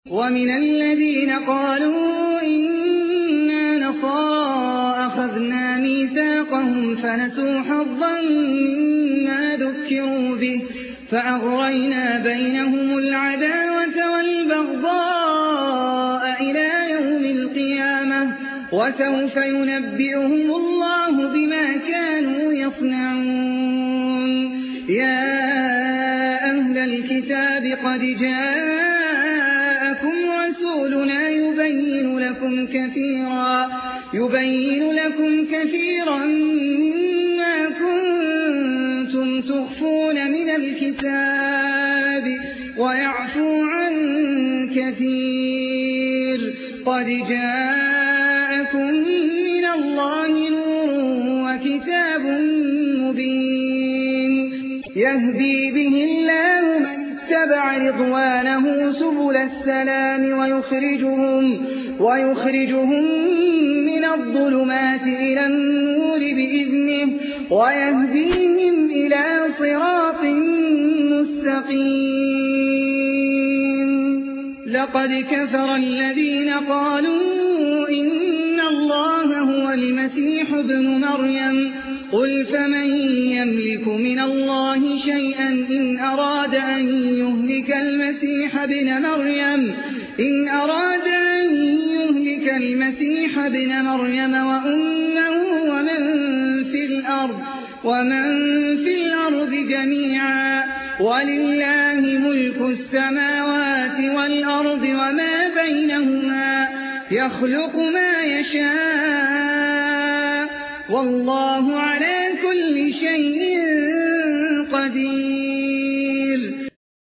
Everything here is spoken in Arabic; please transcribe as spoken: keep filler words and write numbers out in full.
ومن الذين قالوا إنا نصارى أخذنا ميثاقهم فنسوا حظا مما ذكروا به فأغرينا بينهم العداوة والبغضاء إلى يوم القيامة وسوف ينبئهم الله بما كانوا يصنعون. يا أهل الكتاب قد جاءكم رسولنا يبين لكم كثيرا يبين لكم كثيرا مما كنتم تخفون من الكتاب ويعفو عن كثير. قد جاءكم من الله نور وكتاب مبين يهدي به الله من اتبع رضوانه سبل السلام ويخرجهم, ويخرجهم من الظلمات إلى النور بإذنه ويهديهم إلى صراط مستقيم. لقد كفر الذين قالوا إن الله هو المسيح ابن مريم قل فمن يملك من الله شيئا إن أراد أن يهلك المسيح ابن مريم إن أراد أن يهلك المسيح ابن مريم وأمه ومن في الأرض ومن في الأرض جميعا ولله ملك السماوات والأرض وما بينهما يخلق ما يشاء والله على كل شيء قدير.